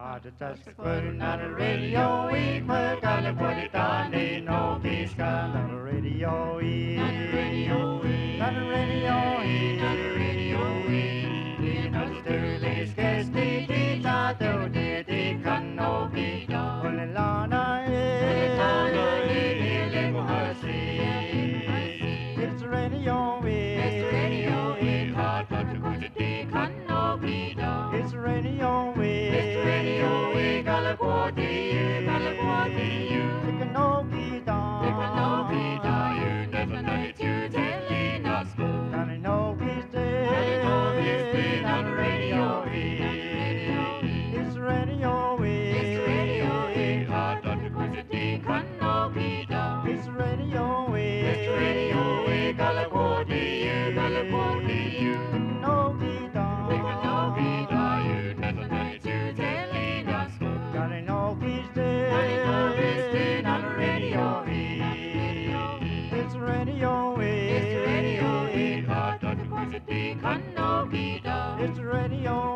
Just putting on the radio, we put on the put it on, ain't no peace come on the radio, on the radio, on the radio, on the radio, you know the early sketch, the ta do the can no be done, on the lana, it's radio, it's radio, hard but the good the can no be done, it's radio, it's radio, we California, you can no be done, you never know it, you telling us, and I know he's dead, on the radio, it's radio, hard but the good the can no be done, it's radio, California, you can no be done, you never know it, you telling us, and I know he's dead, on the radio, it's radio, hard but the good the can no be done, it's radio,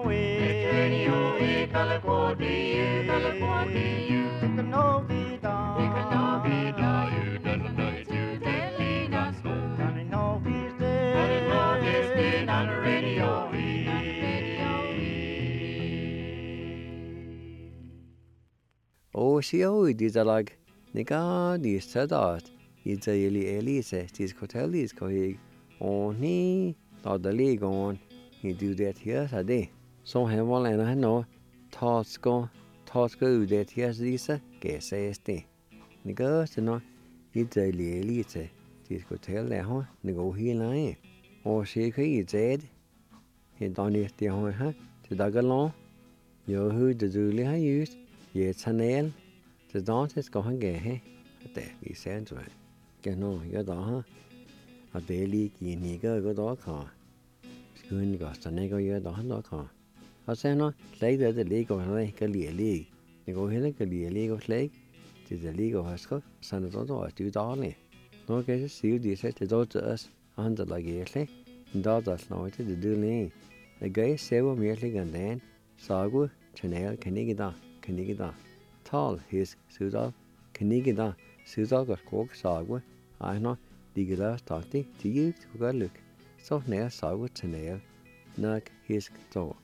California, you can no be done, you never know it, you telling us, and I know he's dead, on the radio. Osio dizalag nika dis sadat izayeli elise tis kotelis kohig oni tadali gon he do that here sade so hemal and no tasko that here disa que se este nika no izayeli elise tis kotel le ho nego hi lai o she kai zed he doni ti ho ha te dagalon yo hu de duli ha used ye chanel the don't is going ge he te vi sen zo ke no yo da ha a daily ki ni ga go da ka skun ga sa ne go yo da ha ka a se no lei de le go ne ka li ni go he ka li go lei ti de li go has ko san do do tu da ne no ke si di se te do us an da la ge le da da no te de du ne the guy se wo mi le gan den sa go chanel Canigida, tall his Suda, Canigida, Suda got coke sagwa, I know, Digila starty, to you to go look. So near sagwa to nail, nug his toe,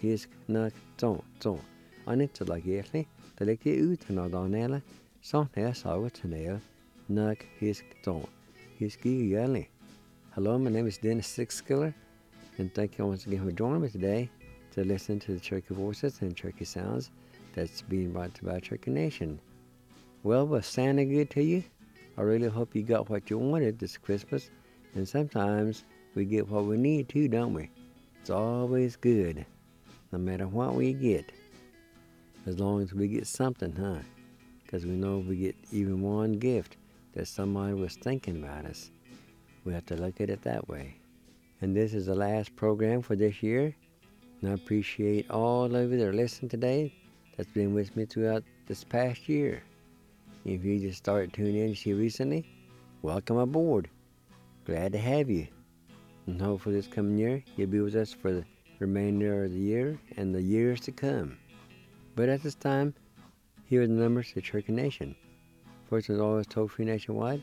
on it to like yearly, the lake out and on so near sagwa to nail, nug his toe, his ski yearly. Hello, my name is Dennis Sixskiller, and thank you once again for joining me today to listen to the Cherokee voices and Cherokee sounds that's being brought to by Cherokee Nation. Well, was Santa good to you? I really hope you got what you wanted this Christmas, and sometimes we get what we need too, don't we? It's always good, no matter what we get, as long as we get something, huh? Because we know if we get even one gift that somebody was thinking about us, we have to look at it that way. And this is the last program for this year, and I appreciate all of you that are listening today that's been with me throughout this past year. If you just started tuning in here recently, welcome aboard. Glad to have you. And hopefully this coming year, you'll be with us for the remainder of the year and the years to come. But at this time, here are the numbers to Cherokee Nation. First, as always, toll-free nationwide,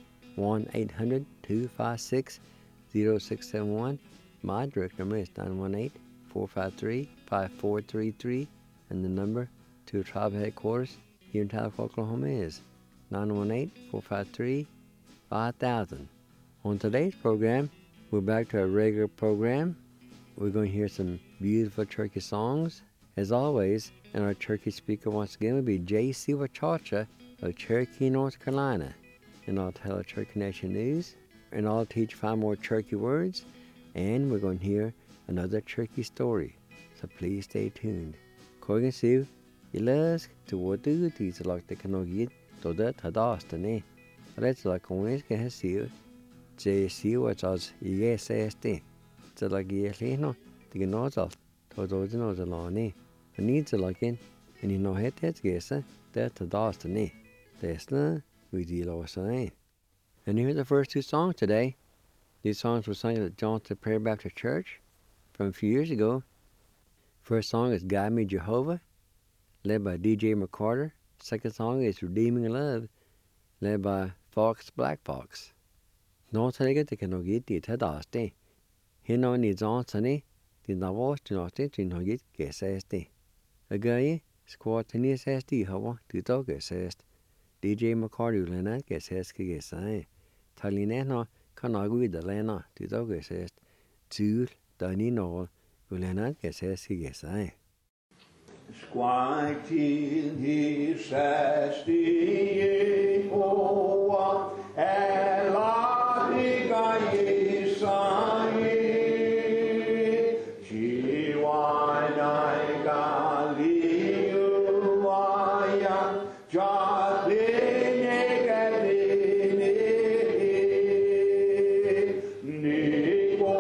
1-800-256-0671. My direct number is 918-453-5433, and the number to tribe headquarters here in Tahlequah, Oklahoma is 918-453-5000. On today's program, we're back to our regular program. We're going to hear some beautiful Cherokee songs. As always, and our Cherokee speaker once again will be J.C. Wachacha of Cherokee, North Carolina. And I'll tell the Cherokee Nation news, and I'll teach 5 more Cherokee words, and we're going to hear another Cherokee story. So please stay tuned. Corgan Sue, Ilask to what do these like the Kanogit to that Hadastane. Let's like always get a seal. J.C. Wachas, yes, ST. So like Yelino, the Gnozal, to those knows a lani. And needs a like in, and you know, head that's guessa, that Hadastane. Tesla, we deal over saying. And here's the first 2 songs today. These songs were sung at Johnson Prayer Baptist Church from a few years ago. First song is Guide Me Jehovah. led by DJ McCarter. Second song is Redeeming Love, led by Fox Black Fox. Nó thấy cái tình hình thì thế đó đấy. Hiện nay ni John Sunny thì nó vào cho nó trên nó cái cái xe đấy. Ở cái squad thì xe thì họ từ đó cái xe. DJ McCarty lên á cái xe cái xe. Thay lên nó khả năng của cái lên nó từ đó cái xe. Chú đã ni nó lên á cái xe cái xe. Squatting he says the Yehovah Eladiga Yisai Shiwanai Galiuaya Jadine Gadine Nibo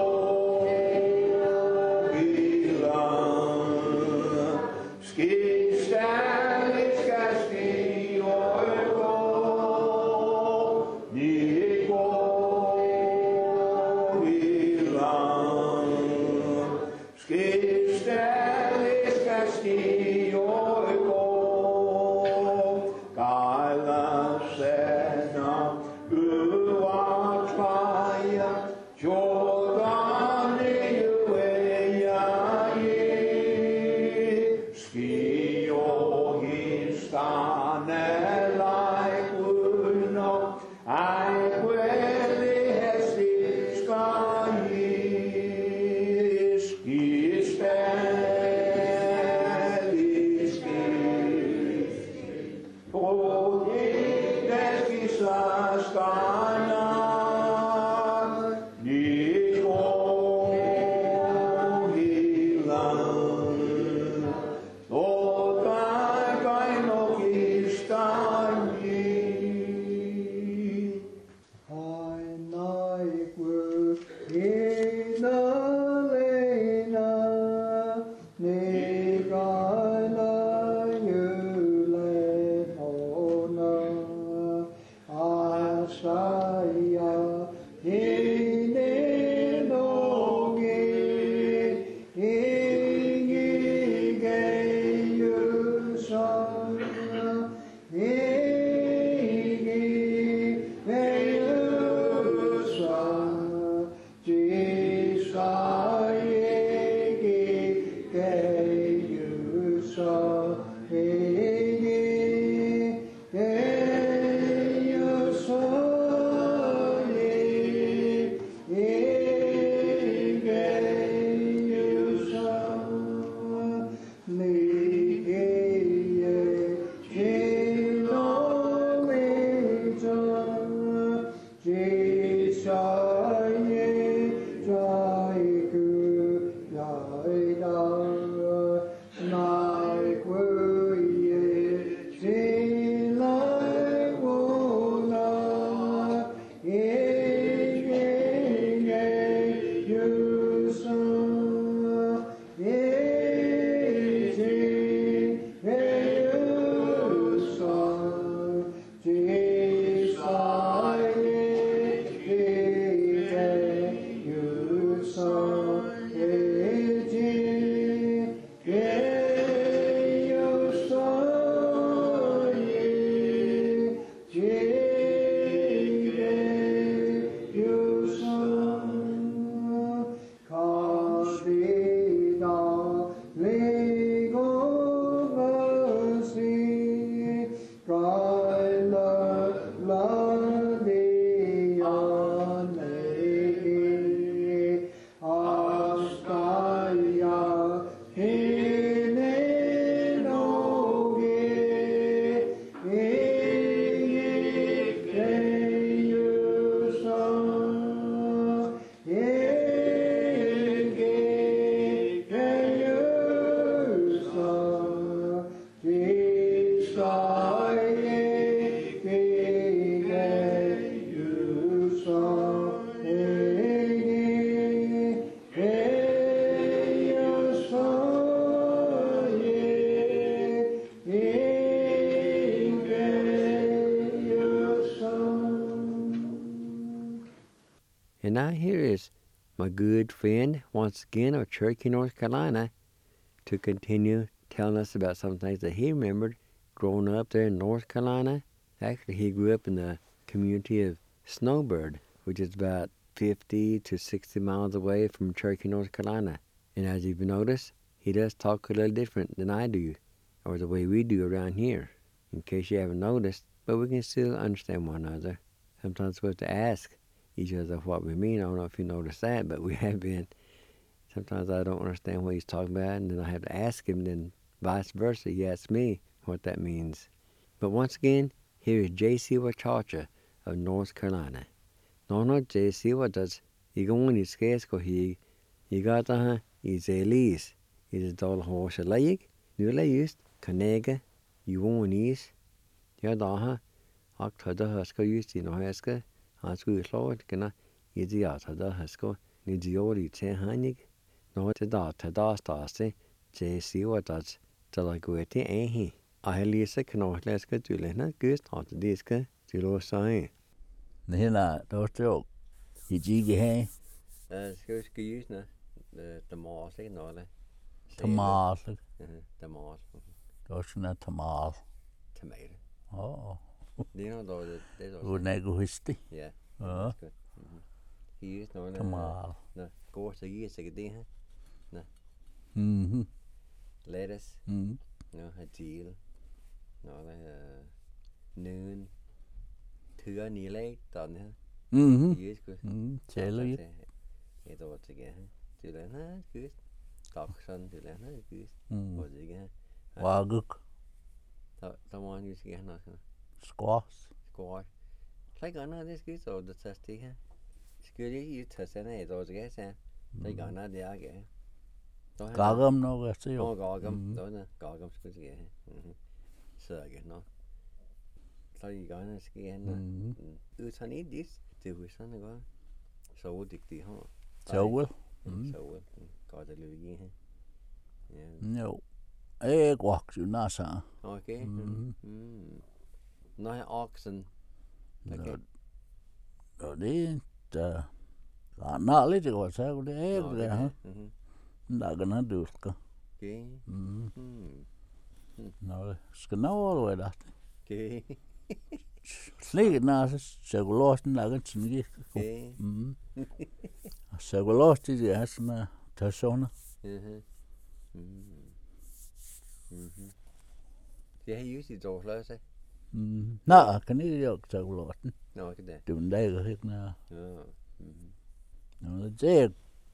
And now here is my good friend once again of Cherokee, North Carolina, to continue telling us about some things that he remembered growing up there in North Carolina. Actually, he grew up in the community of Snowbird, which is about 50 to 60 miles away from Cherokee, North Carolina. And as you've noticed, he does talk a little different than I do, or the way we do around here, in case you haven't noticed. But we can still understand one another. Sometimes we have to ask each other what we mean. I don't know if you noticed that, but we have been. Sometimes I don't understand what he's talking about, and then I have to ask him, then vice versa. He asks me what that means. But once again, here is J.C. Wachacha of North Carolina. No, J.C. does igång i skräsko hig. Igata I Zelis. I det dal horse leig. Nu just kanega. Igång is. Ja da ak tada haska just I no haska. Han skulle slå kana. I det ja tada haska. Ni diori te hanig. No te da tada stase. J.C. does talagueti ehi. I lisa kano leska tulena gust hat diska tulo sai. Hela då I jige he Skal use the moss ikke noget. tomal The moss. då såna tomal Tomato. det Det er och nego histi Ja. ja He use noget. tomal Nå, går så giver sig det her. Lettuce. Nå, hadil. Nå, der nøn. Thyre nilag, den her. Yes, good. tæller Jeg tror til her. Det er her, good. Tak sådan, det er her, good. Hvor det ikke her. waguk Der må han jo sige her nok. squash Squash. Så ikke andet, det skal så det tager det her. Skal jeg ikke tage sådan af, så skal jeg sige. Så ikke andet, det er ikke. gagam no så jo Gagam. Gagam skulle jeg her. Så ikke nok. Så I gerne skal han utan I dis det husan går så dygtig har så vel så godt at løbe her ja jo wak jo nasa okay nej oxen okay det der nali det var så det det ha dagana duska okay no skal nå det okay slik nasa segulosten lagen sådan okay segulost det er sådan persona det har I just I dog fløjse nej kan ikke jo segulosten nå ikke det det er jo ikke nær ja no det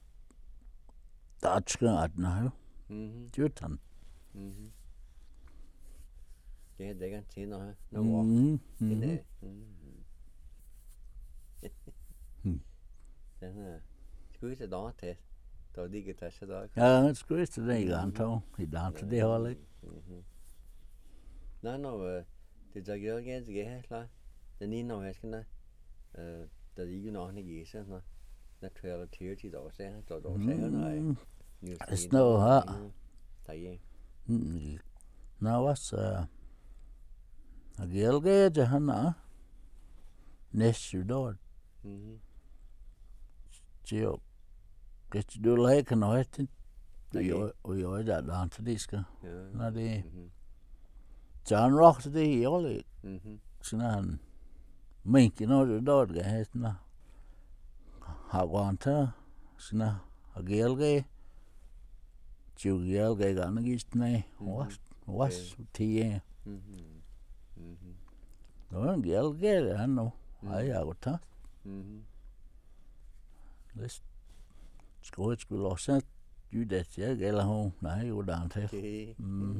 Dutchgat na jo jutan det er ikke til noget nå det den her skulle det da til da det ikke tager sig da ja det skulle det ikke antog I danser det holdet nej det der gør igen det her klar den ene når jeg skal der ikke nok ikke så nå der træder til da så der så nej snow ha der now was agelge jahana nesudor Geo get du like no het jo da danser det skal når det John Rock det jo sådan mink no det der het na hagwanta sådan agelge Jugelge gan gist nej was tie no gelge han no ai agota List skulle også du det jeg eller hun nej jo der til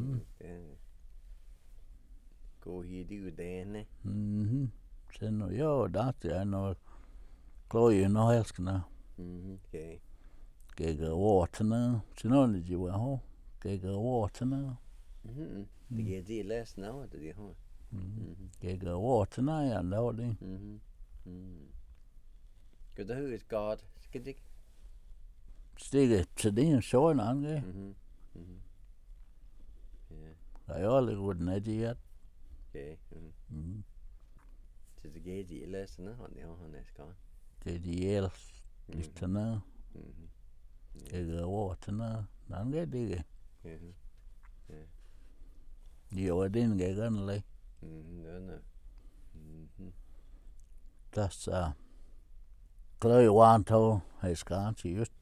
gå her det uddanne så nu jo der er noget kloje no helskna okay gege waterna så nu det jo ho gege waterna det giver det læs nu det har gege waterna ja no det Good the who is God skidik stikke til det så en ange ja jeg er lidt godt det okay til det giver det læs nu han er skal det de el listana gege waterna ange det ja Jo, den gav gerne lag. Nå. Tässä klöi vaan tuo heiskaansi just.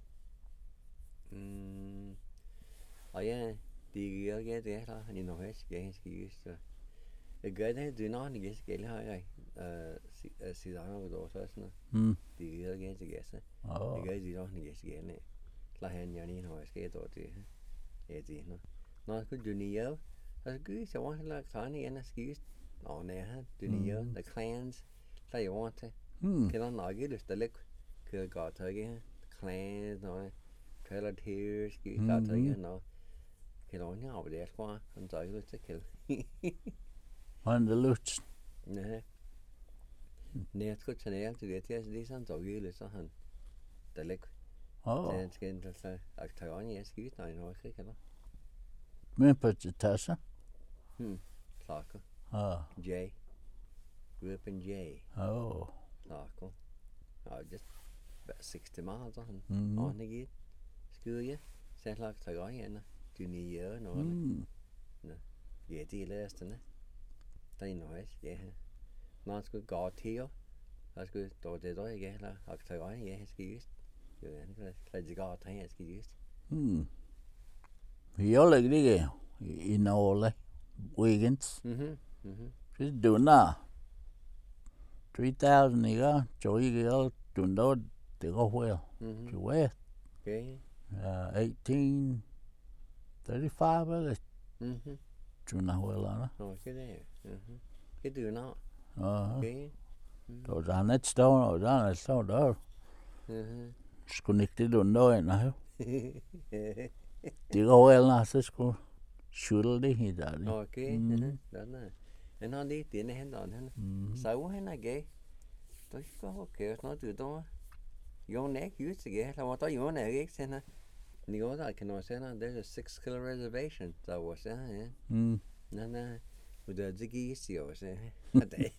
Og ja, det gør jeg det der, han er højst ganske just. Jeg gør det, du når han ikke skal have sidder han over så sådan. Det gør ganske ganske. Det gør det når han ikke skal have. Lad han jo ikke have skal det det. Ja det nå. Når skulle du nye så skulle så var han lagt han igen at skifte. Nå nej, du nye the clans. Så jeg want til. Kan han nok ikke lyst lidt. Kan godt tage clans og Pelletier skifte godt tage nå. Kan han jo over det squad. Han tager lyst til kill. Han det luts. Nej. Nej, skulle tage ned til det til det sådan så gilde så han. Der ligger. Det skal ikke så at tage on jeg skifte nej nå ikke kan. Men på det tassa. Clarko. J. Grew up in J. Clarko. Just about 60 miles on. On again. School you. Set like to go in. Do you year no? No. Yeah, det last ne. Det er nice. Ja. Når skulle gå til. Jeg skulle dog det der ikke eller at tage gå ja, skifte. Jo, det går til jeg skifte. Jeg lægger det i Norge weekends. Så du na 3000 ikke? Så ikke du når det går vel. Så hvad? Okay. 1835 eller? Du når vel eller? Nå, det er. Det du når. Okay. Så der er net stående og der er stående der. Skulle ikke det du når ind her? Det går vel så skulle skjule det helt der. Okay. Den men han det den hænder han. Så han er gay. Det går okay, så du der. Jo næk just det. Der var der jo næk ikke sådan. Nico der kan også sige there's a 6 kilo reservation. Så var så ja. Nej. Og der det gik jo så. Det.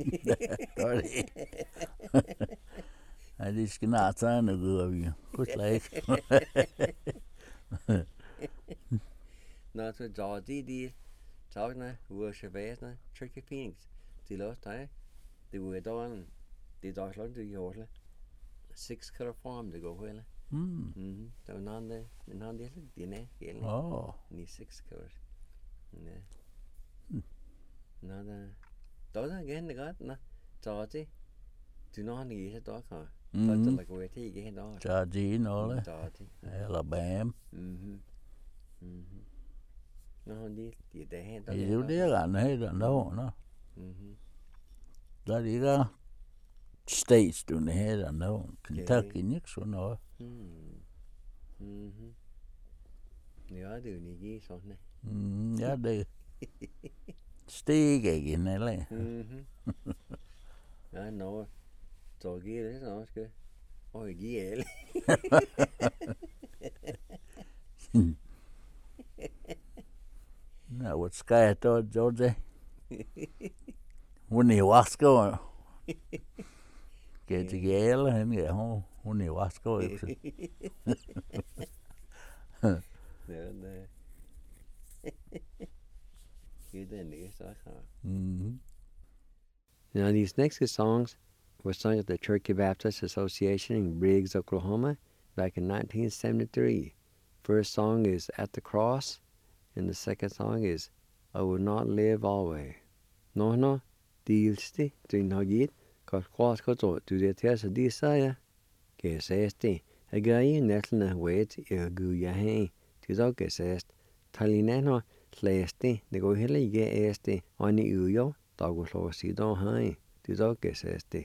Ja, det skal snart tage noget vi. Godt lag. Nå, så der de tagene worshiperne Church of Phoenix. De lost dig. Det var der det der slog det jo hele. 6 kilo form det går hele. Der var nogen der, men han det det nej hele. Ni 6 kilo. Nej. Nå der igen det godt, nå. Så det du når han ikke så der kan. Så det der går til ikke der. Så det noget. Eller bam. Nå han det det her der. Det er jo det han hedder nå. Der er det der states du hedder nå. Kentucky ikke så noget. Ja, det er jo ikke sådan. Ja, det steg igen eller. Ja, nå. Så giver det så også. Og giver alle. Nå, hvad skal jeg da det? Hun er vasker. Kan det gælde hende? Hun er vasker ikke. Ja, nej. Det er det så her. Now these next songs were sung at the Cherokee Baptist Association in Briggs, Oklahoma, back in 1973. First song is At the Cross, and the second song is I Will Not Live Always. No, dealsti, din har givet, godt cross godt du det til så de siger, kan sæs det, jeg gør i næsten wait, jeg gør jeg hen, til så kan sæs, talinano, slæste, det går heller ikke æste, og ni ujo, der går slå sig der hen, til så kan sæs det.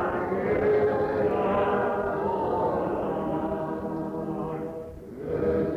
Good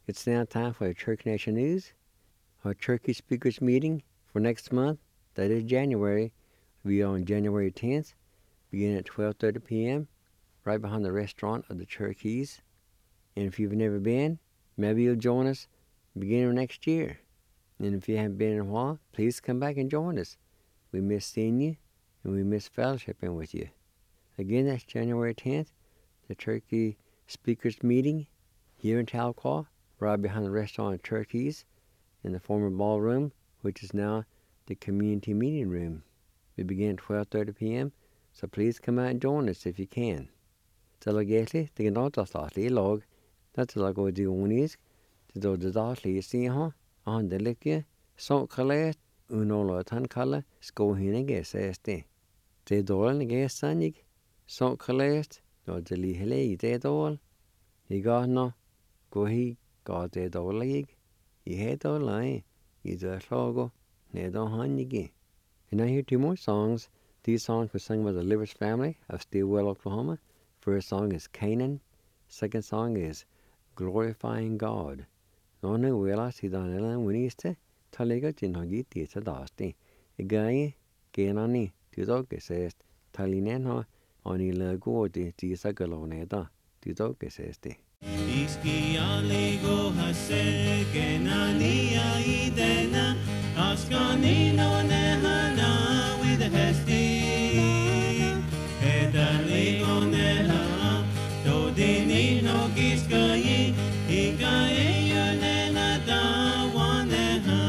It's now time for the Cherokee Nation News. Our Cherokee Speakers meeting for next month, that is January, will be on January 10th, beginning at 12:30 p.m., right behind the restaurant of the Cherokees. And if you've never been, maybe you'll join us beginning of next year. And if you haven't been in a while, please come back and join us. We miss seeing you, and we miss fellowshipping with you. Again, that's January 10th, the Cherokee Speakers meeting here in Tahlequah, right behind the restaurant of Cherokees, in the former ballroom, which is now the community meeting room. We begin at 12:30 p.m., so please come out and join us if you can. Talagetli, the Gnotastli log, that's like what the Unis, the Dodatli Siha, on the Likia, so Kalet, Unola Tankala, Skohine Este. The Dolan Sanig, so Kalet, no the Lihele, the Dol, he got no, go he got the Dolig, he had all line, he's a logo, Nedo Hanigi. And I hear two more songs. These songs were sung by the Livers family of Stillwell, Oklahoma. First song is Canaan. Second song is Glorifying God. Nona wela si danela winiste talega jinhogi tisa dasti. Igaye kenani tizoke says talinenho oni lagodi tisa galoneda tizoke says. Iski aligo hase kenani aidena askani no nehana with hesti edali oneha dodini no giskayi ikaye yunena da waneha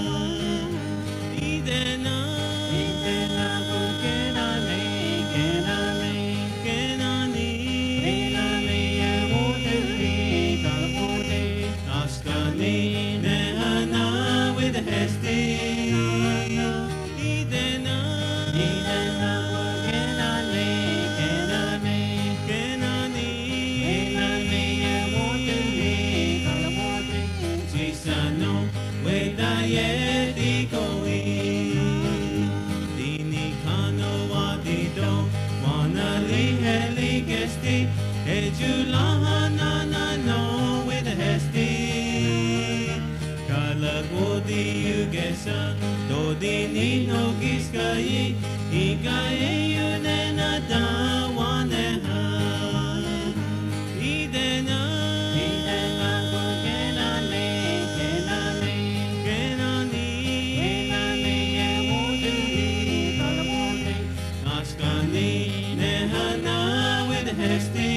idena kenani askani nehana with hesti Dodini no giskayi, ikaye yunena da waneha. Idena, kenani, askani nehana with hesti.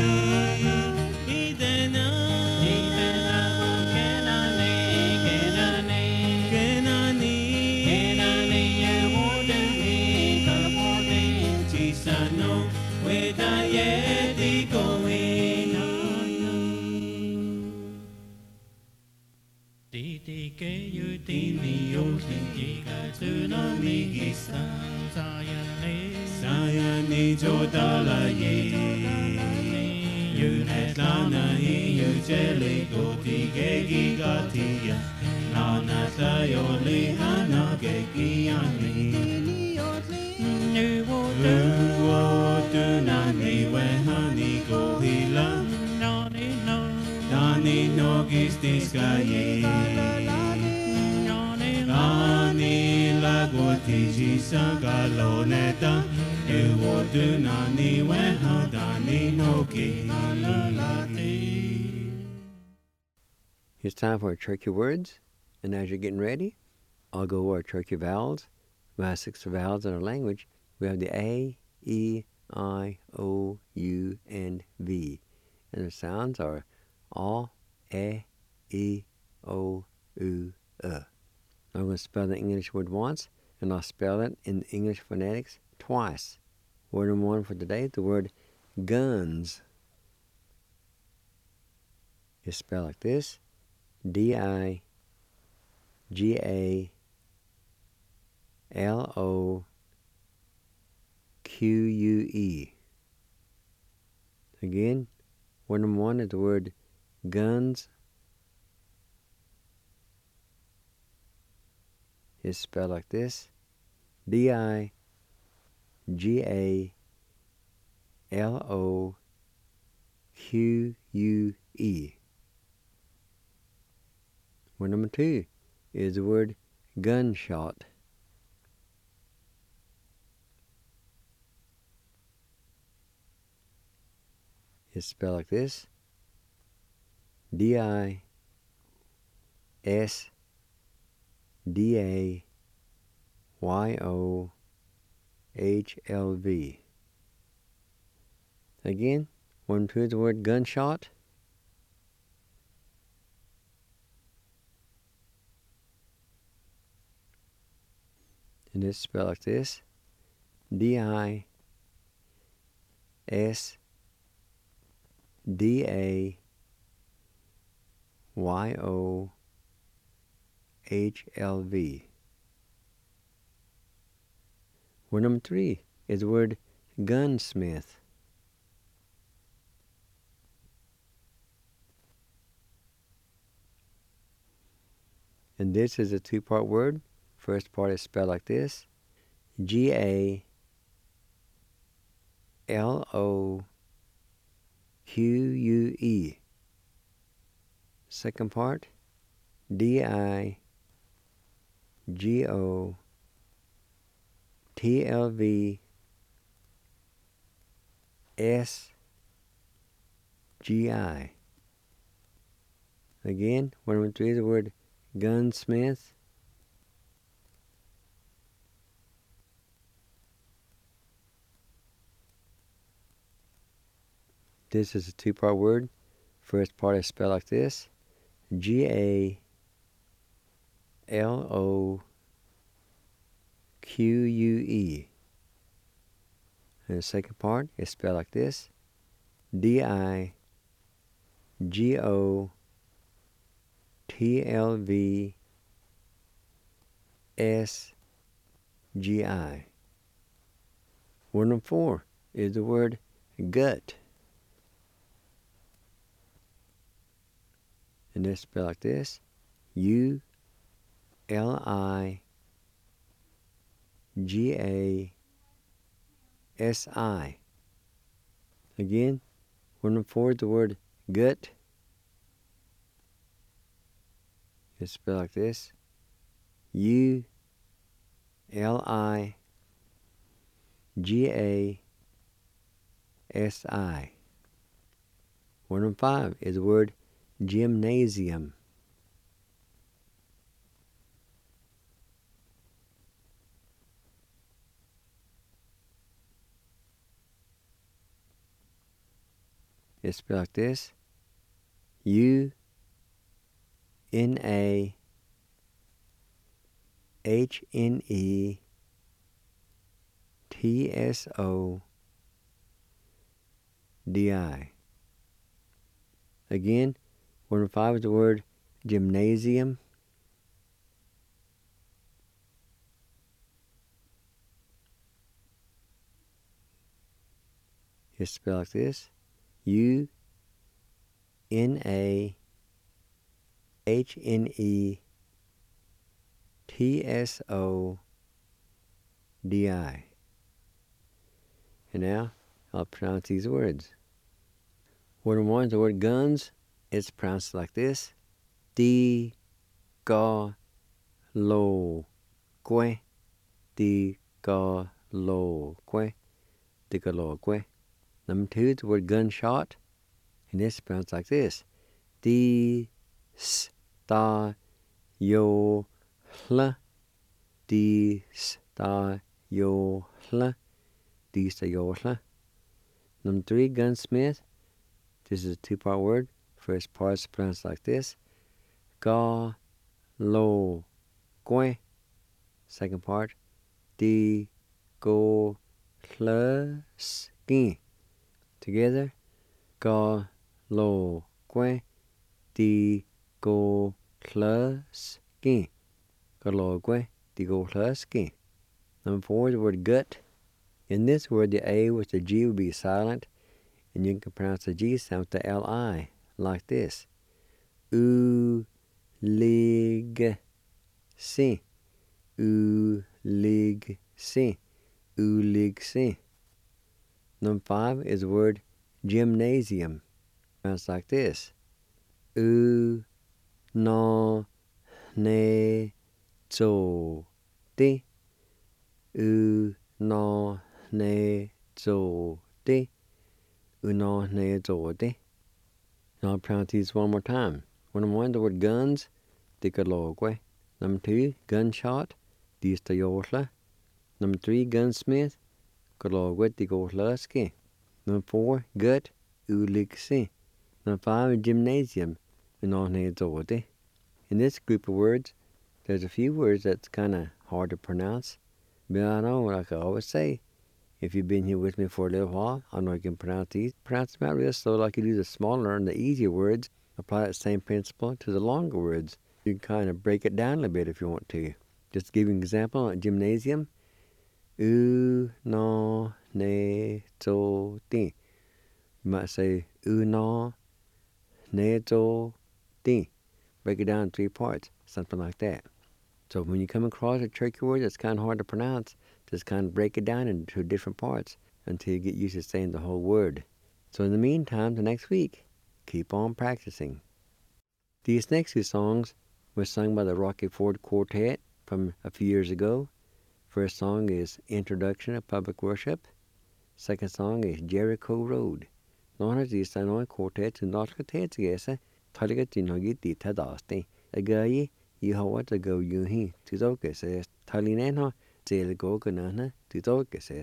Sayani jodala ye, you netlana you jelly go tigegi gatia, nana tayo lihana gekiani. Uwo nani wehani go hila, nani no gistiskaye. Ani lagoti jisagaloneta, ewodu nani wehadani noki. It's time for our Cherokee words, and as you're getting ready, I'll go over our Cherokee vowels. We have 6 vowels in our language. We have the A, E, I, O, U, and V. And the sounds are A, E, O, U, I'm going to spell the English word once, and I'll spell it in English phonetics twice. Word number 1 for today, the word guns is spelled like this: D-I-G-A-L-O-Q-U-E. Again, word number 1 is the word guns is spelled like this: D-I-G-A-L-O-Q-U-E. Word number 2 is the word gunshot. It's spelled like this: DISDAYOHLV. Again, 1 2 is the word gunshot. And it's spelled like this: DISDAYOHLV. Word number 3 is the word gunsmith. And this is a 2-part word. First part is spelled like this: GALOQUE. Second part: DIGOTLVSGI. Again, word number 3 is the word gunsmith. This is a 2-part word. First part is spelled like this: GALOQUE. And the second part is spelled like this: DIGOTLVSGI. Word number 4 is the word gut. And it's spelled like this: ULIGASI. Again, word number 4 is the word gut. It's spelled like this: ULIGASI. Word number 5 is the word gymnasium. It's spelled like this: UNAHNETSODI. Again, word number 5 is the word gymnasium. It's spelled like this: UNAHNETSODI. And now I'll pronounce these words. Word number 1 is the word guns. It's pronounced like this: DIGOLOQUE. DIGOLOQUE. DIGOLOQUE. Number 2 is the word gunshot. And it's pronounced like this: DISTAYOHLE. DISTAYOHLE. DISTAYOHLE. Number 3, gunsmith. This is a 2-part word. First part is pronounced like this: GALOQUE. Second part: DIGOLHLSKI. Together: GALOQUE. DIGOLHLSKI. GALOQUE. DIGOLHLSKI. Number 4 is the word gut. In this word, the A with the G will be silent, and you can pronounce the G sound with the L-I, like this: ULIGSI. ULIGSI. ULIGSI. Number 5 is the word gymnasium. Pronounced like this: UNOGYMNASIUM. ne zo de. U no ne zo de. U no ne zo de. Now I'll pronounce these one more time. Number one, the word guns, dikalogwe. Number two, gunshot, distayosla. Number three, gunsmith, kalogwe digotlaski. Number four, gut, uliksi. Number five, gymnasium, unonezode. In this group of words, there's a few words that's kind of hard to pronounce. But I know, like I always say, if you've been here with me for a little while, I know you can pronounce these. Pronounce them out real slow like you do the smaller and the easier words. Apply that same principle to the longer words. You can kind of break it down a little bit if you want to. Just to give you an example, like gymnasium, u no ne zo di. You might say u no ne zo di. Break it down in 3 parts, something like that. So when you come across a tricky word that's kind of hard to pronounce, just kind of break it down into different parts until you get used to saying the whole word. So in the meantime, the next week, keep on practicing. These next 2 songs were sung by the Rocky Ford Quartet from a few years ago. First song is Introduction of Public Worship. Second song is Jericho Road. None of these are quartet to not quartet together. Taliga Tinogi Dita Dasti. A guy, you have what to go you he to Zoka says. Talinena, Zela Goganana, to Zoka says.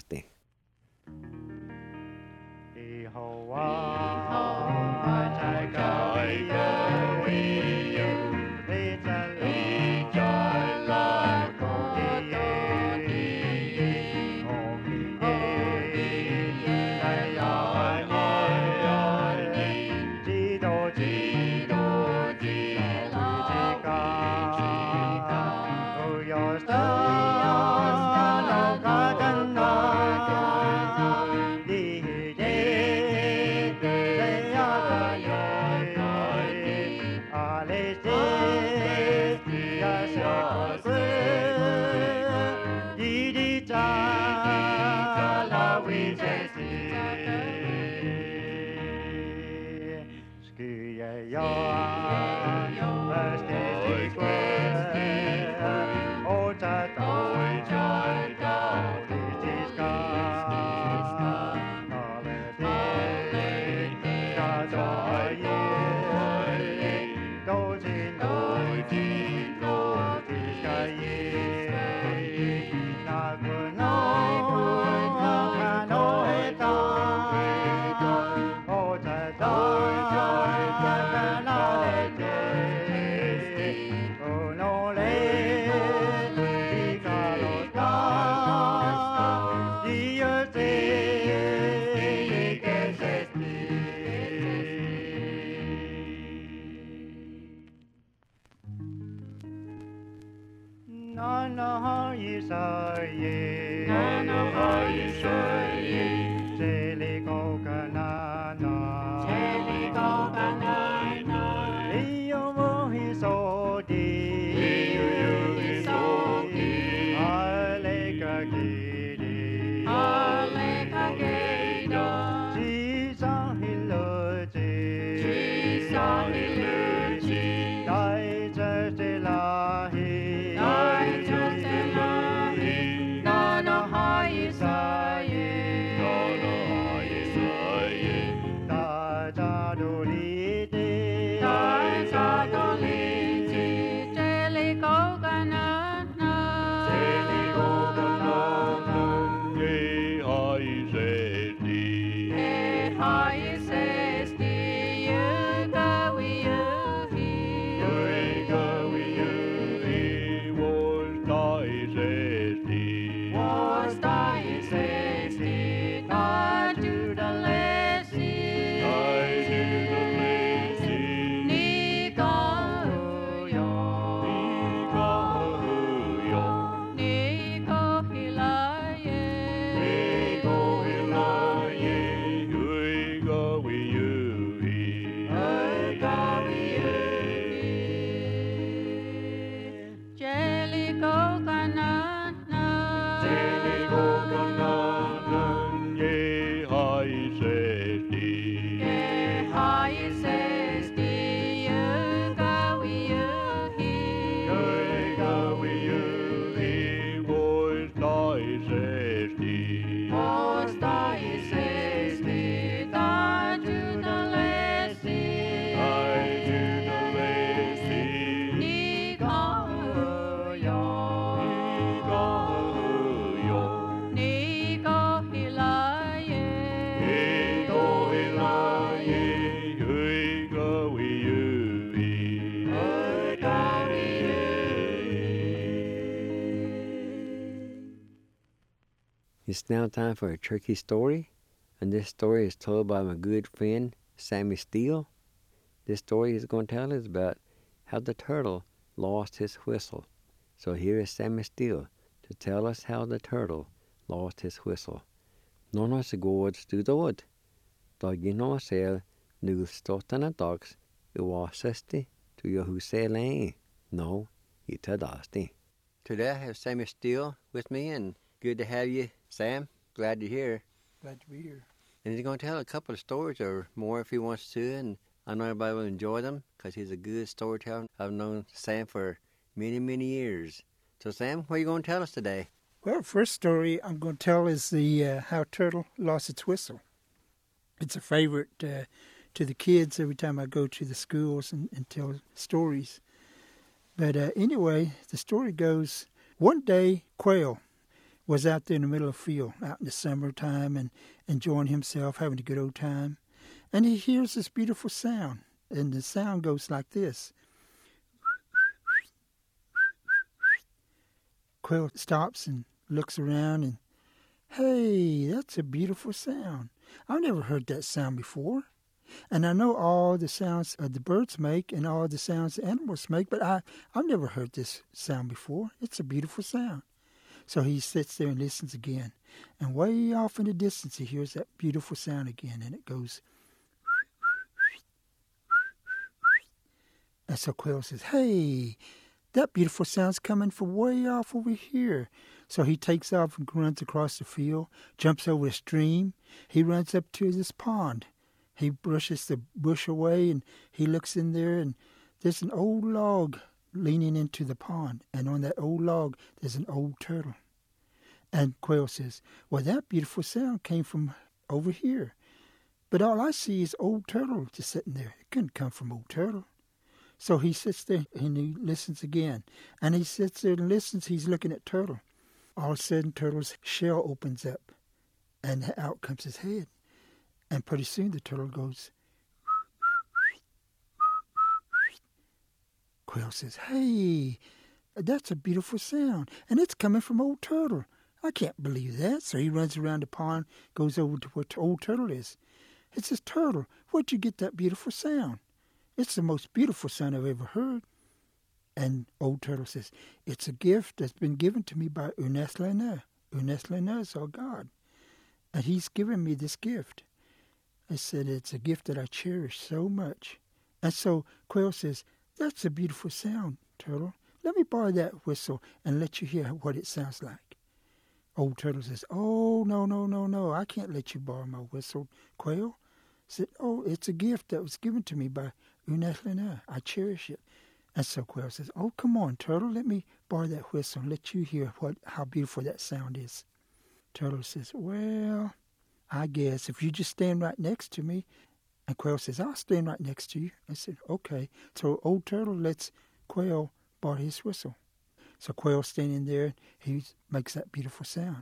It's now time for a turkey story, and this story is told by my good friend, Sammy Steele. This story he's going to tell is about how the turtle lost his whistle. So here is Sammy Steele to tell us how the turtle lost his whistle. Nå har så gått stod dagen har sel nu ståttarna dags var 60 to your who say lane. No, it's a dusty. Today I have Sammy Steele with me, and good to have you, Sam. Glad you're here. Glad to be here. And he's going to tell a couple of stories or more if he wants to, and I know everybody will enjoy them because he's a good storyteller. I've known Sam for many, many years. So, Sam, what are you going to tell us today? Well, first story I'm going to tell is the how turtle lost its whistle. It's a favorite to the kids every time I go to the schools and tell stories. But anyway, the story goes, one day Quail was out there in the middle of the field, out in the summertime, and enjoying himself, having a good old time. And he hears this beautiful sound, and the sound goes like this. Quail stops and looks around, and, hey, that's a beautiful sound. I've never heard that sound before. And I know all the sounds the birds make and all the sounds the animals make, but I've never heard this sound before. It's a beautiful sound. So he sits there and listens again. And way off in the distance, he hears that beautiful sound again, and it goes. And so Quail says, hey, that beautiful sound's coming from way off over here. So he takes off and runs across the field, jumps over a stream. He runs up to this pond. He brushes the bush away, and he looks in there, and there's an old log leaning into the pond. And on that old log, there's an old turtle. And Quail says, well, that beautiful sound came from over here. But all I see is old turtle just sitting there. It couldn't come from old turtle. So he sits there, and he listens again. And he sits there and listens. He's looking at turtle. All of a sudden, turtle's shell opens up, and out comes his head. And pretty soon the turtle goes. Quail says, hey, that's a beautiful sound, and it's coming from old turtle. I can't believe that. So he runs around the pond, goes over to where old turtle is. He says, turtle, where'd you get that beautiful sound? It's the most beautiful sound I've ever heard. And old turtle says, it's a gift that's been given to me by Ernest Lena. Ernest Lena is our God, and he's given me this gift. I said, it's a gift that I cherish so much. And so Quail says, that's a beautiful sound, turtle. Let me borrow that whistle and let you hear what it sounds like. Old turtle says, oh, no, I can't let you borrow my whistle, Quail. I said, oh, it's a gift that was given to me by Ernest Lena. I cherish it. And so Quail says, oh, come on, turtle, let me borrow that whistle and let you hear how beautiful that sound is. Turtle says, well, I guess if you just stand right next to me. And Quail says, I'll stand right next to you. I said, okay. So old turtle lets Quail borrow his whistle. So Quail's standing there, he makes that beautiful sound.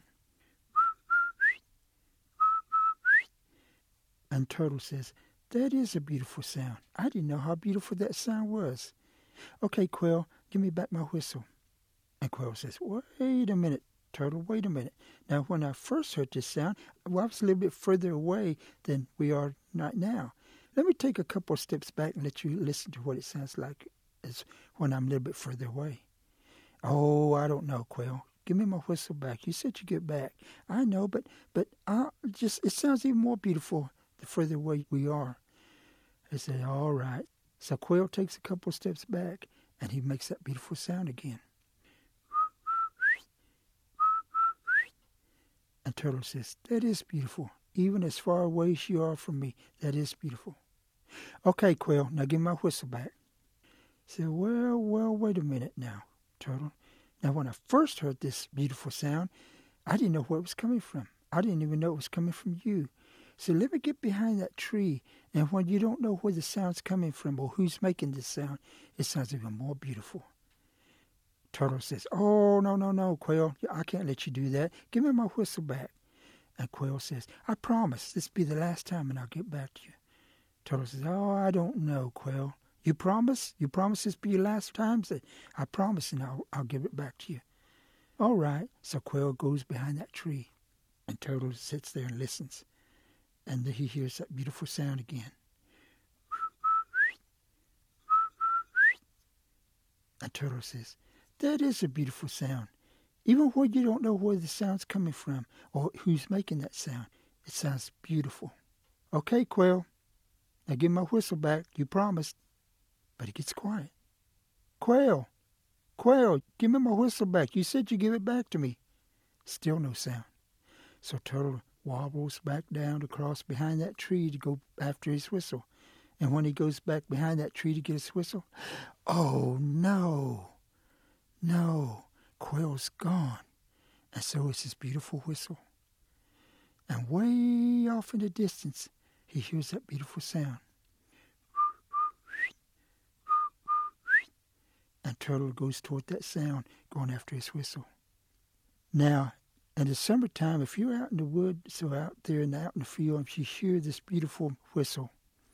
And turtle says, that is a beautiful sound. I didn't know how beautiful that sound was. Okay, Quail, give me back my whistle. And Quail says, wait a minute, turtle, wait a minute. Now, when I first heard this sound, I was a little bit further away than we are right now. Let me take a couple of steps back and let you listen to what it sounds like as when I'm a little bit further away. Oh, I don't know, Quail. Give me my whistle back. You said you get back. I know, but it sounds even more beautiful the further away we are. I said, all right. So Quail takes a couple of steps back, and he makes that beautiful sound again. And Turtle says, that is beautiful. Even as far away as you are from me, that is beautiful. Okay, Quail, now give me my whistle back. I said, well, wait a minute now, Turtle. Now, when I first heard this beautiful sound, I didn't know where it was coming from. I didn't even know it was coming from you. So let me get behind that tree, and when you don't know where the sound's coming from or who's making this sound, it sounds even more beautiful. Turtle says, oh, no, Quail, I can't let you do that. Give me my whistle back. And Quail says, I promise this will be the last time and I'll get back to you. Turtle says, oh, I don't know, Quail. You promise? You promise this will be your last time? I promise, and I'll give it back to you. All right. So Quail goes behind that tree. And Turtle sits there and listens. And then he hears that beautiful sound again. And Turtle says, that is a beautiful sound. Even when you don't know where the sound's coming from or who's making that sound, it sounds beautiful. Okay, Quail, now give my whistle back. You promised. But he gets quiet. Quail, give me my whistle back. You said you'd give it back to me. Still no sound. So Turtle wobbles back down across behind that tree to go after his whistle. And when he goes back behind that tree to get his whistle, oh no, Quail's gone. And so is his beautiful whistle. And way off in the distance, he hears that beautiful sound. And Turtle goes toward that sound, going after his whistle. Now, in the summertime, if you're out in the woods or out there and out in the field, and you hear this beautiful whistle,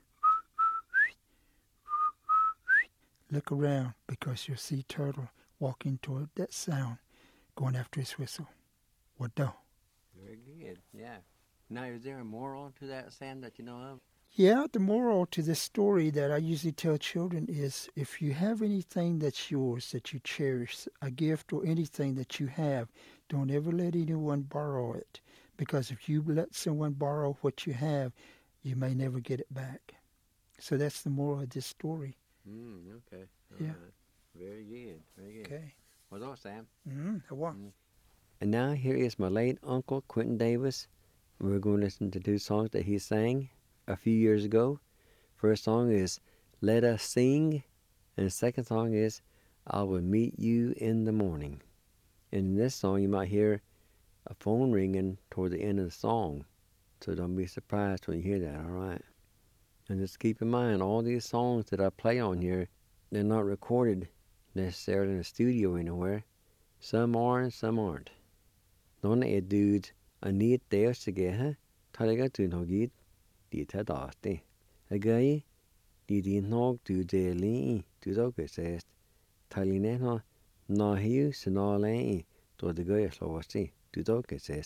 look around because you'll see Turtle walking toward that sound, going after his whistle. What do? Very good, yeah. Now, is there a moral to that, Sam, that you know of? Yeah, the moral to this story that I usually tell children is if you have anything that's yours, that you cherish, a gift or anything that you have, don't ever let anyone borrow it. Because if you let someone borrow what you have, you may never get it back. So that's the moral of this story. Okay. Yeah. Right. Very good, very good. Okay. What's up, Sam? And now here is my late uncle, Quentin Davis. We're going to listen to two songs that he sang a few years ago. First song is Let Us Sing, and the second song is I Will Meet You in the Morning. And in this song you might hear a phone ringing toward the end of the song, so don't be surprised when you hear that, all right? And just keep in mind, all these songs that I play on here, they're not recorded necessarily in a studio anywhere. Some are and some aren't. None of dudes I need there to get her. Taliga to no git. Dita dasti. Again, did not do the lean to the says Talineno, no he, no lane to the guy slowly to the says.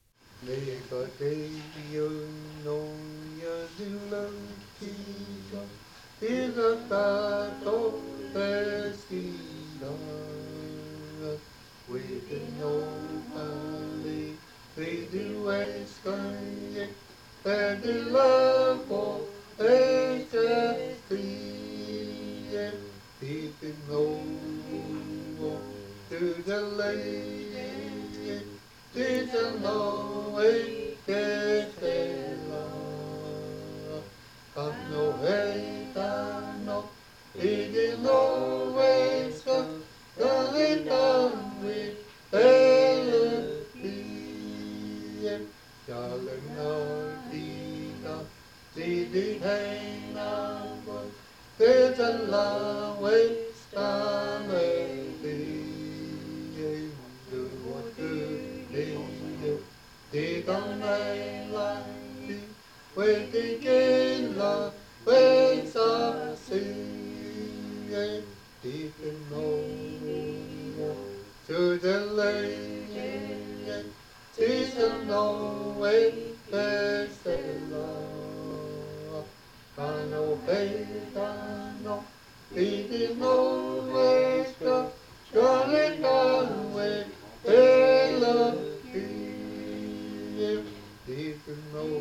They do and the love for HSP, people know to the lady, it's a long way, it's a long. I know, hey, I know, it is always come, it done with LFP. Darling, no, the hang on, there's a long way, down do what good they do. They don't like when they get love, when some sing, people know to the lane. There's no way there's a love. I know, baby, I know. It is no way to surely gone with LFP. People know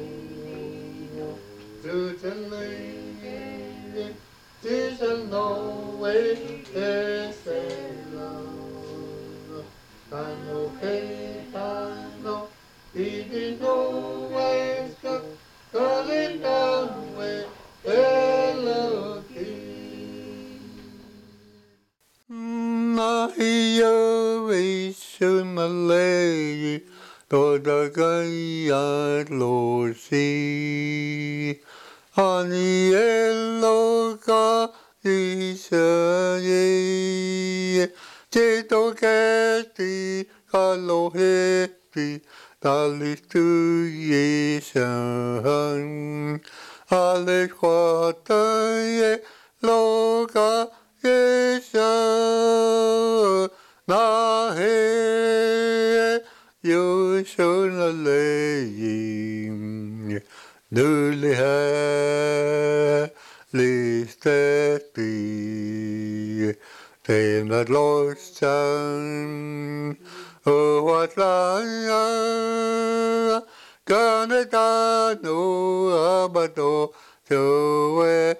to the lady. There's no way there's a love. I know, baby, I know. It is always going down with LFP. Maria Vision Malay, Todagaya Losi, Anielo Ishaye, Tito Kesti, Kaloheti. Dalistuyeshan, Alechwataye, Loka Yesha, Nahe, Yeshua leim Nuli listeti Tem that Lord son Oh what lion Gonna no abato Joe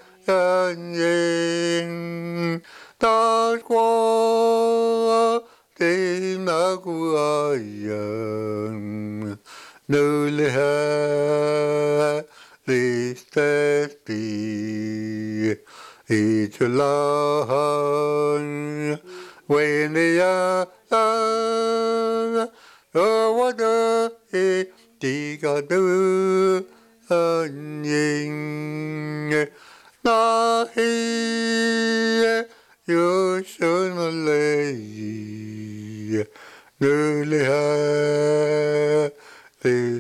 Yan Ta qua Tim na kuayan Nuli listeti Ichulan when the what the diga do yin na he you should lay newly the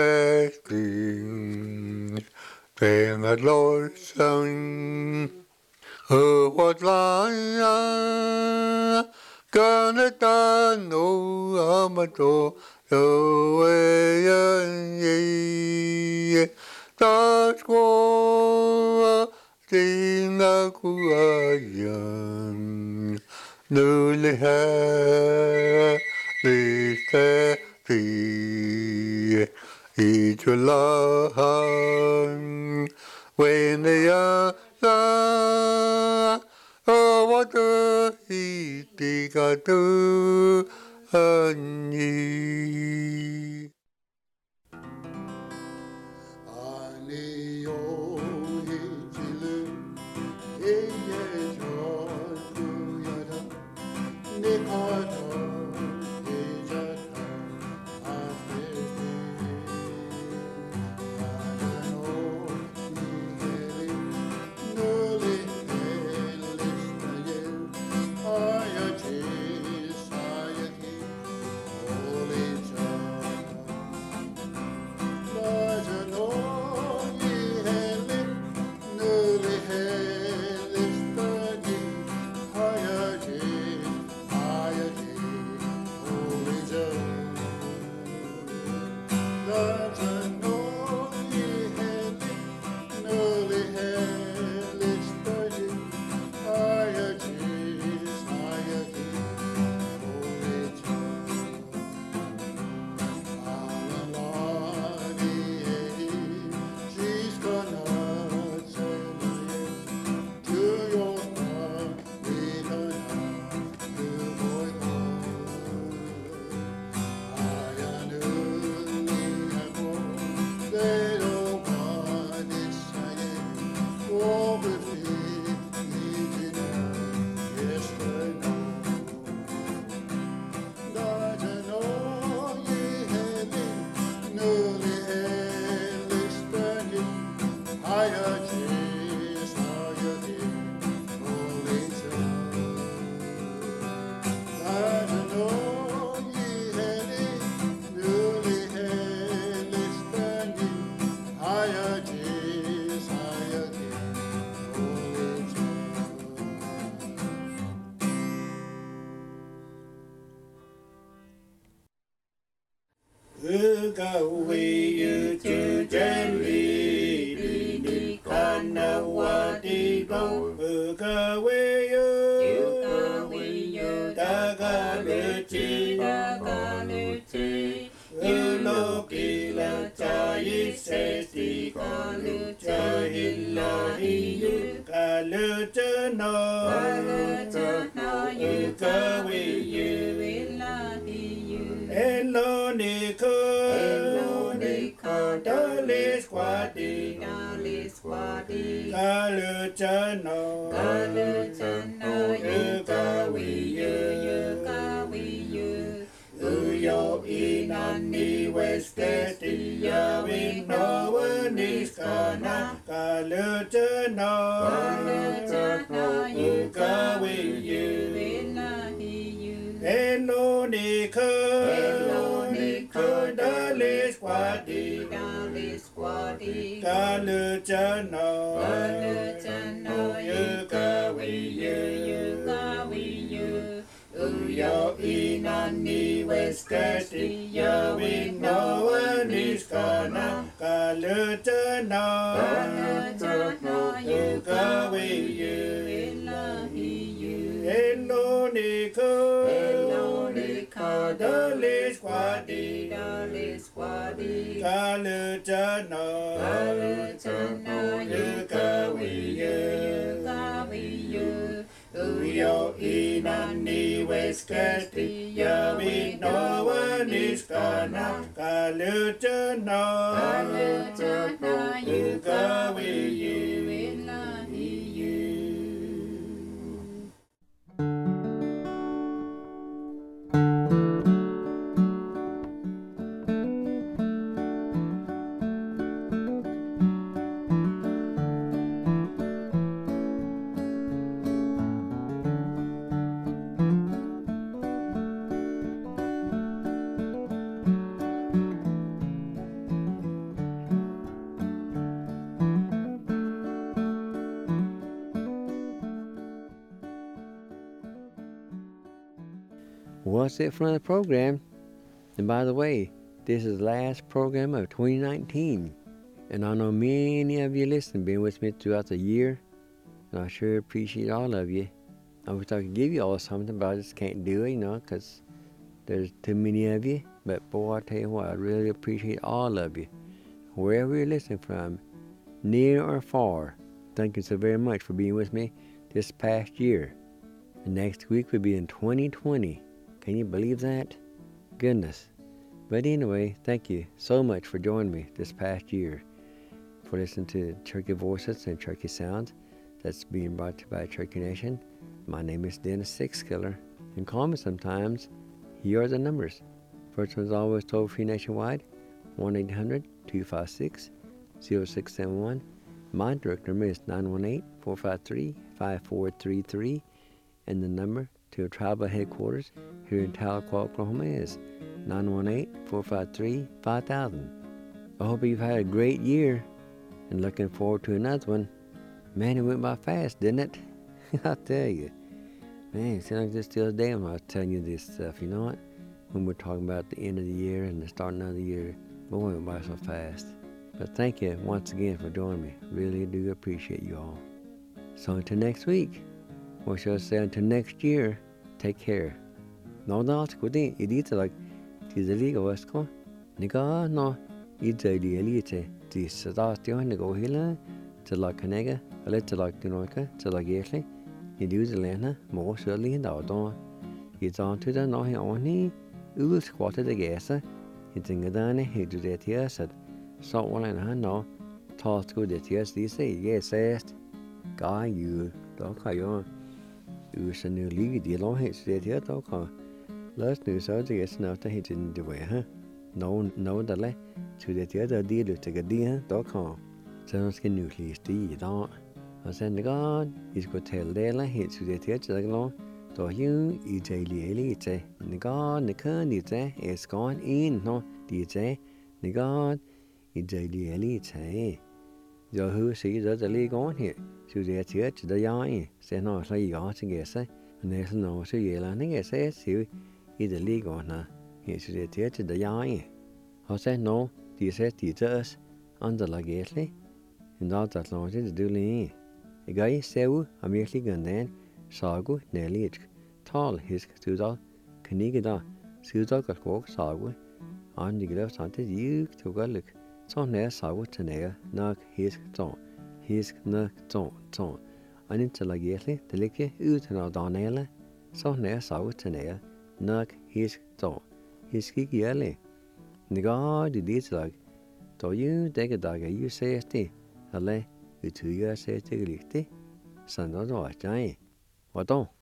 fasting paying that Lord's son. Oh, what lion gonna no amato away ye that's what Tina Kuayan newly happy each love when they are oh, what the he got to honey. Weskati Yahweh no one is gonna Kalutana Yukawe you Elonika Dale Squadi Kalutana Yukawe you Uyo inani Weskati Yahweh no one is gonna Kalutana Yukawe you Well, that's it for the program. And by the way, this is the last program of 2019. And I know many of you listening been with me throughout the year. And I sure appreciate all of you. I wish I could give you all something, but I just can't do it, because there's too many of you. But boy, I tell you what, I really appreciate all of you. Wherever you're listening from, near or far, thank you so very much for being with me this past year. And next week will be in 2020. Can you believe that? Goodness. But anyway, thank you so much for joining me this past year, for listening to Cherokee Voices and Cherokee Sounds that's being brought to you by Cherokee Nation. My name is Dennis Sixkiller, and call me sometimes. Here are the numbers. First one's always toll-free nationwide, 1-800-256-0671. My direct number is 918-453-5433, and the number to tribal headquarters here in Tahlequah, Oklahoma is 918-453-5000. I hope you've had a great year and looking forward to another one. Man, it went by fast, didn't it? I'll tell you. Man, it seemed like just the other day when I was telling you this stuff, you know what? When we're talking about the end of the year and the starting of the year, boy, it went by so fast. But thank you once again for joining me. Really do appreciate you all. So until next week, or shall I say until next year, take care. No, it's good. It is like the legal Westco. Niga no, it's a elite. This is the Nigo Hilla, to like Canega, a little like Dinoka, to like Yesli. You do the Lena, more surely in the outdoor. It's on to the no, he only squatted the gas. It's in the dine, he do that here, said, salt one and her no, tossed good at yes, they say, yes, asked. Guy, you, don't call you. Så nu ligger de lovhæs her dog og løs nu så det er snart helt in the way, huh? No der la til det her der det til det her dog og så nu skal nu lige stige der og så det godt I skal tale det la helt til det her til det lov så jo I taler til det godt det kan det er skån ind no det det godt I taler til giờ hư sĩ đóจะลีก่อนเหรอสุดท้ายจะได้ย้ายเส้นหน้าใส่ย้อนสิ่งเงี้ยใช่ในสนองสิ่งเงี้ยละนี่เงี้ยใช่สิอีจะลีก่อนนะเหตุสุดท้ายจะได้ย้ายเขาใช่น้องที่ใช่ที่เจออันจะละเงี้ยเลยอันนั้นจะลองจะดูเลยไอ้ไก่เซลอเมริกันเดินสากุเนลิชทอลฮิสสุดท้ายคนนี้ก็ได้สุดท้ายก็โกกสากุอันนี้ก็แล้วสันติยืดถูกกันลึกså nær savet nær nok hisk nok ton. Og ikke la gæsle, det ligger uden af danale. Så nær savet nær nok hisk ton. Hisk ikke gæsle. Det går det dit slag. Så jo dækker dager jo ses det. Eller utyger ses det rigtigt. Sådan der var det. Hvad